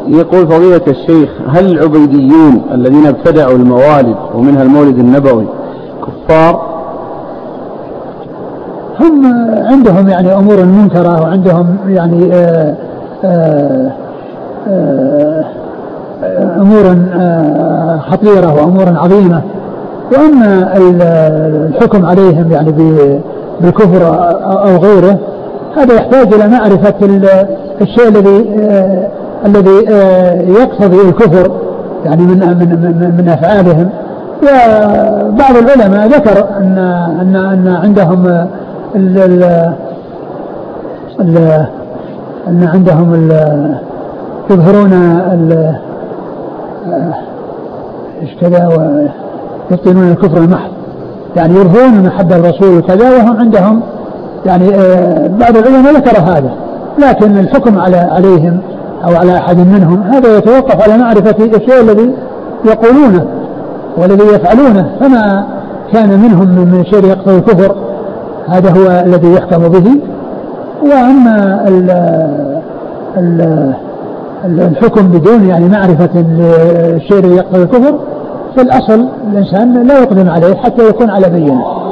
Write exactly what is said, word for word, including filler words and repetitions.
يقول فضيلة الشيخ: هل العبيديون الذين ابتدعوا الموالد ومنها المولد النبوي كفار؟ هم عندهم يعني أمور منكرة، وعندهم يعني آآ آآ آآ أمور خطيرة وأمور عظيمة، وأما الحكم عليهم يعني بالكفر أو غيره هذا يحتاج إلى معرفة الشيء الذي الذي يقتضي الكفر يعني من من من أفعالهم. وبعض العلماء ذكر أن أن أن عندهم ال ال أن عندهم ال يظهرون ال ايش كذا ويبطنون الكفر المحض، يعني يرفضون محبة الرسول وكذا، وهم عندهم يعني بعض العلماء ذكر هذا، لكن الحكم على عليهم أو على أحد منهم هذا يتوقف على معرفة الشيء الذي يقولونه والذي يفعلونه، فما كان منهم من شيء يقتضي الكفر هذا هو الذي يحكم به. وأما ال ال الحكم بدون يعني معرفة الشيء الذي يقتضي الكفر، في الأصل الإنسان لا يقدم عليه حتى يكون على بينة.